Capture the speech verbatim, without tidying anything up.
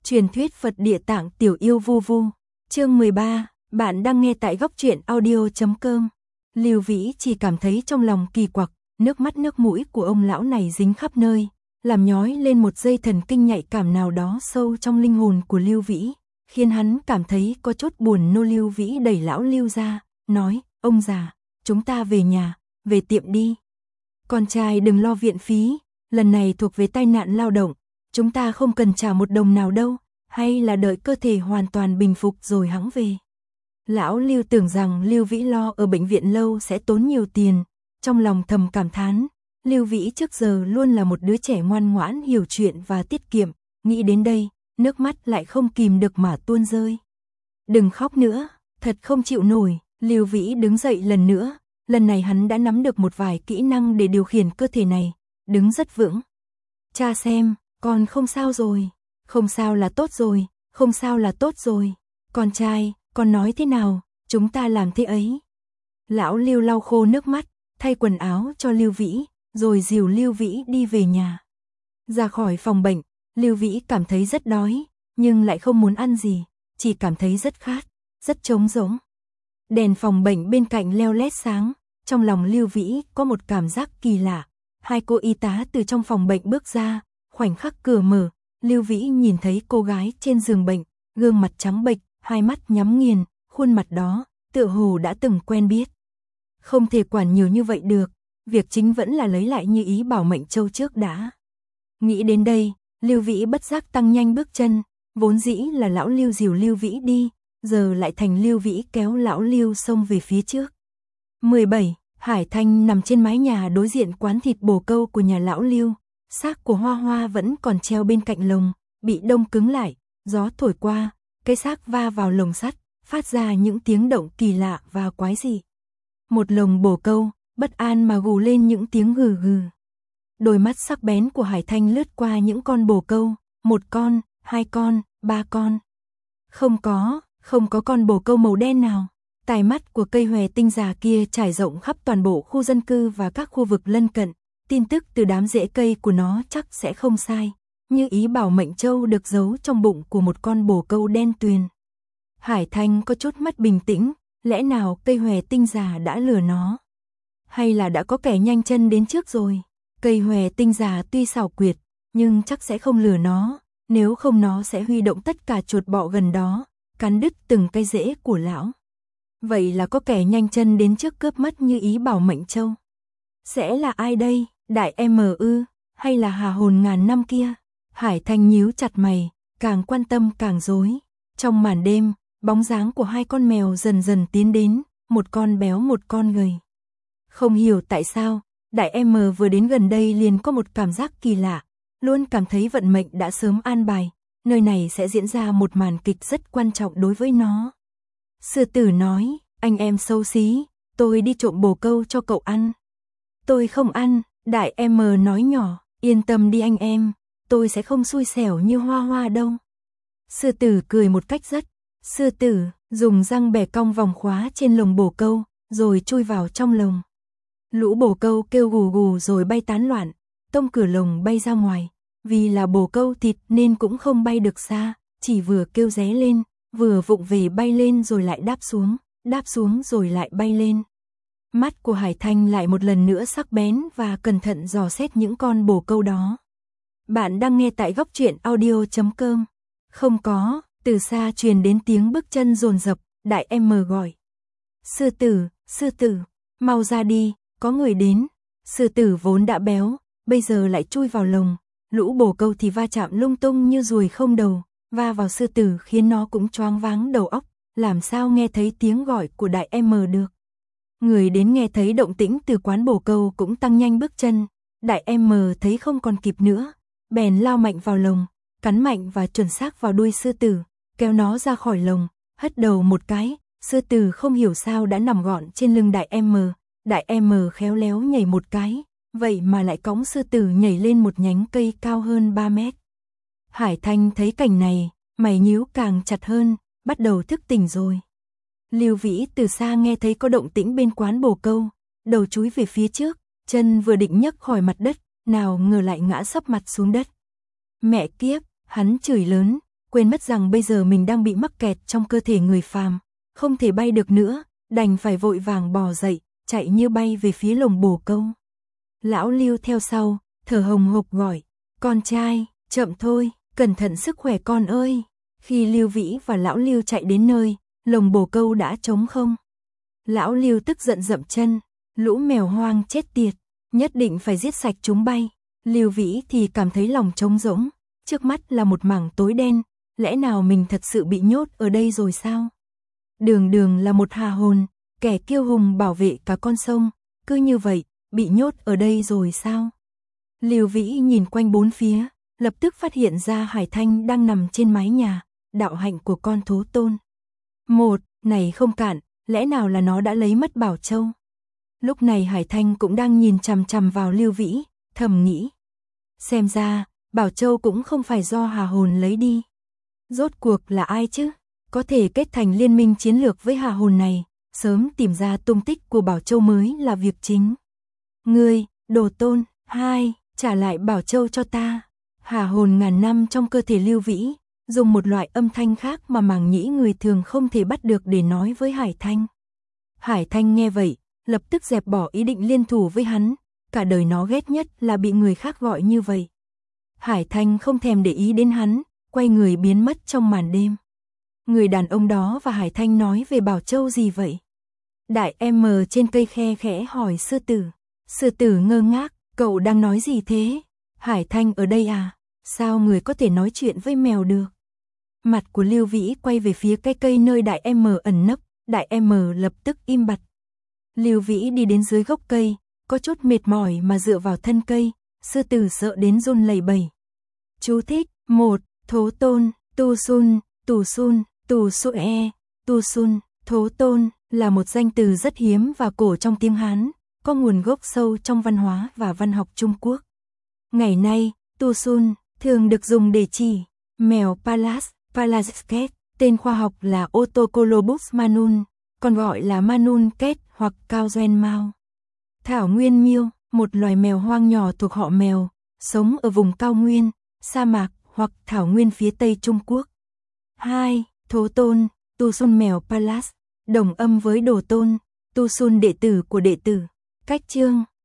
Truyền thuyết Phật Địa Tạng Tiểu Yêu Vu Vu. Chương mười ba, bạn đang nghe tại góc truyện audio chấm com. Lưu Vĩ chỉ cảm thấy trong lòng kỳ quặc, nước mắt nước mũi của ông lão này dính khắp nơi, làm nhói lên một dây thần kinh nhạy cảm nào đó sâu trong linh hồn của Lưu Vĩ, khiến hắn cảm thấy có chút buồn nôn. Lưu Vĩ đẩy lão Lưu ra, nói, ông già, chúng ta về nhà, về tiệm đi. Con trai đừng lo viện phí, lần này thuộc về tai nạn lao động, chúng ta không cần trả một đồng nào đâu, hay là đợi cơ thể hoàn toàn bình phục rồi hẵng về. Lão Lưu tưởng rằng Lưu Vĩ lo ở bệnh viện lâu sẽ tốn nhiều tiền, trong lòng thầm cảm thán, Lưu Vĩ trước giờ luôn là một đứa trẻ ngoan ngoãn hiểu chuyện và tiết kiệm, nghĩ đến đây, nước mắt lại không kìm được mà tuôn rơi. Đừng khóc nữa, thật không chịu nổi. Lưu Vĩ đứng dậy lần nữa, lần này hắn đã nắm được một vài kỹ năng để điều khiển cơ thể này, đứng rất vững. Cha xem, con không sao rồi, không sao là tốt rồi, không sao là tốt rồi. Con trai, con nói thế nào, chúng ta làm thế ấy. Lão Lưu lau khô nước mắt, thay quần áo cho Lưu Vĩ, rồi dìu Lưu Vĩ đi về nhà. Ra khỏi phòng bệnh, Lưu Vĩ cảm thấy rất đói, nhưng lại không muốn ăn gì, chỉ cảm thấy rất khát, rất trống rỗng. Đèn phòng bệnh bên cạnh leo lét sáng, trong lòng Lưu Vĩ có một cảm giác kỳ lạ. Hai cô y tá từ trong phòng bệnh bước ra, khoảnh khắc cửa mở, Lưu Vĩ nhìn thấy cô gái trên giường bệnh, gương mặt trắng bệch, hai mắt nhắm nghiền, khuôn mặt đó, tựa hồ đã từng quen biết. Không thể quản nhiều như vậy được, việc chính vẫn là lấy lại Như Ý Bảo Mệnh Châu trước đã. Nghĩ đến đây, Lưu Vĩ bất giác tăng nhanh bước chân, vốn dĩ là lão Lưu dìu Lưu Vĩ đi, giờ lại thành Lưu Vĩ kéo lão Lưu xông về phía trước. mười bảy. Hải Thanh nằm trên mái nhà đối diện quán thịt bồ câu của nhà lão Lưu, xác của Hoa Hoa vẫn còn treo bên cạnh lồng, bị đông cứng lại, gió thổi qua, cái xác va vào lồng sắt, phát ra những tiếng động kỳ lạ và quái dị. Một lồng bồ câu, bất an mà gù lên những tiếng gừ gừ. Đôi mắt sắc bén của Hải Thanh lướt qua những con bồ câu, một con, hai con, ba con. Không có, không có con bồ câu màu đen nào. Tai mắt của cây hòe tinh già kia trải rộng khắp toàn bộ khu dân cư và các khu vực lân cận, tin tức từ đám rễ cây của nó chắc sẽ không sai. Như Ý Bảo Mệnh Châu được giấu trong bụng của một con bồ câu đen tuyền. Hải Thanh có chút mất bình tĩnh, lẽ nào cây hòe tinh già đã lừa nó? Hay là đã có kẻ nhanh chân đến trước rồi? Cây hòe tinh già tuy xảo quyệt, nhưng chắc sẽ không lừa nó, nếu không nó sẽ huy động tất cả chuột bọ gần đó, cắn đứt từng cây rễ của lão. Vậy là có kẻ nhanh chân đến trước cướp mất Như Ý Bảo Mệnh Châu. Sẽ là ai đây? Đại em ư, hay là Hà Hồn ngàn năm kia? Hải Thanh nhíu chặt mày, càng quan tâm càng rối. Trong màn đêm, bóng dáng của hai con mèo dần dần tiến đến, một con béo một con gầy. Không hiểu tại sao, Đại em vừa đến gần đây liền có một cảm giác kỳ lạ, luôn cảm thấy vận mệnh đã sớm an bài, nơi này sẽ diễn ra một màn kịch rất quan trọng đối với nó. Sư tử nói, anh em xấu xí, tôi đi trộm bồ câu cho cậu ăn. Tôi không ăn, Đại em nói nhỏ, yên tâm đi anh em, tôi sẽ không xui xẻo như Hoa Hoa đâu. Sư tử cười một cách rất, sư tử, dùng răng bẻ cong vòng khóa trên lồng bồ câu, rồi chui vào trong lồng. Lũ bồ câu kêu gù gù rồi bay tán loạn, tông cửa lồng bay ra ngoài, vì là bồ câu thịt nên cũng không bay được xa, chỉ vừa kêu ré lên, vừa vụng về bay lên rồi lại đáp xuống, đáp xuống rồi lại bay lên. Mắt của Hải Thanh lại một lần nữa sắc bén và cẩn thận dò xét những con bồ câu đó. Bạn đang nghe tại góc truyện audio chấm com. Không có, từ xa truyền đến tiếng bước chân dồn dập, Đại em gọi. Sư tử, sư tử, mau ra đi, có người đến. Sư tử vốn đã béo, bây giờ lại chui vào lồng, lũ bồ câu thì va chạm lung tung như ruồi không đầu, va vào sư tử khiến nó cũng choáng váng đầu óc, làm sao nghe thấy tiếng gọi của Đại em được. Người đến nghe thấy động tĩnh từ quán bồ câu cũng tăng nhanh bước chân, Đại em thấy không còn kịp nữa, bèn lao mạnh vào lồng, cắn mạnh và chuẩn xác vào đuôi sư tử, kéo nó ra khỏi lồng, hất đầu một cái, sư tử không hiểu sao đã nằm gọn trên lưng Đại em. Đại em khéo léo nhảy một cái, vậy mà lại cõng sư tử nhảy lên một nhánh cây cao hơn ba mét. Hải Thanh thấy cảnh này, mày nhíu càng chặt hơn, bắt đầu thức tỉnh rồi. Lưu Vĩ từ xa nghe thấy có động tĩnh bên quán bồ câu, đầu chúi về phía trước, chân vừa định nhấc khỏi mặt đất, nào ngờ lại ngã sấp mặt xuống đất. Mẹ kiếp, hắn chửi lớn, quên mất rằng bây giờ mình đang bị mắc kẹt trong cơ thể người phàm, không thể bay được nữa, đành phải vội vàng bò dậy, chạy như bay về phía lồng bồ câu. Lão Lưu theo sau, thở hồng hộc gọi, con trai, chậm thôi, cẩn thận sức khỏe con ơi. Khi Lưu Vĩ và Lão Lưu chạy đến nơi, lồng bồ câu đã trống không. Lão Lưu tức giận dậm chân, lũ mèo hoang chết tiệt, nhất định phải giết sạch chúng bay. Lưu Vĩ thì cảm thấy lòng trống rỗng, trước mắt là một mảng tối đen, lẽ nào mình thật sự bị nhốt ở đây rồi sao? Đường Đường là một hà hồn, kẻ kiêu hùng bảo vệ cả con sông, cứ như vậy, bị nhốt ở đây rồi sao? Lưu Vĩ nhìn quanh bốn phía, lập tức phát hiện ra Hải Thanh đang nằm trên mái nhà, đạo hạnh của con thố tôn. Một, này không cạn, lẽ nào là nó đã lấy mất Bảo Châu? Lúc này Hải Thanh cũng đang nhìn chằm chằm vào Lưu Vĩ, thầm nghĩ. Xem ra, Bảo Châu cũng không phải do hà hồn lấy đi. Rốt cuộc là ai chứ? Có thể kết thành liên minh chiến lược với hà hồn này, sớm tìm ra tung tích của Bảo Châu mới là việc chính. Ngươi, đồ tôn, hai, trả lại Bảo Châu cho ta. Hà hồn ngàn năm trong cơ thể Lưu Vĩ, dùng một loại âm thanh khác mà màng nhĩ người thường không thể bắt được để nói với Hải Thanh. Hải Thanh nghe vậy, lập tức dẹp bỏ ý định liên thủ với hắn, cả đời nó ghét nhất là bị người khác gọi như vậy. Hải Thanh không thèm để ý đến hắn, quay người biến mất trong màn đêm. Người đàn ông đó và Hải Thanh nói về Bảo Châu gì vậy? Đại em trên cây khe khẽ hỏi sư tử. Sư tử ngơ ngác, cậu đang nói gì thế? Hải Thanh ở đây à? Sao người có thể nói chuyện với mèo được? Mặt của Lưu Vĩ quay về phía cái cây nơi đại em ẩn nấp, đại em lập tức im bặt. Lưu Vĩ đi đến dưới gốc cây, có chút mệt mỏi mà dựa vào thân cây, sư tử sợ đến run lẩy bẩy. Chú thích: một. Thố tôn, tu sun, tù sun, tù su e, tu sun, thố tôn là một danh từ rất hiếm và cổ trong tiếng Hán, có nguồn gốc sâu trong văn hóa và văn học Trung Quốc. Ngày nay, tu sun thường được dùng để chỉ mèo Pallas, Pallasket, tên khoa học là Othocolobus manun, còn gọi là manun ket hoặc cao doen mao. Thảo nguyên miêu, một loài mèo hoang nhỏ thuộc họ mèo, sống ở vùng cao nguyên, sa mạc hoặc thảo nguyên phía Tây Trung Quốc. hai. Thố tôn, tu sun mèo Pallas, đồng âm với đồ tôn, tu sun đệ tử của đệ tử. Cách chương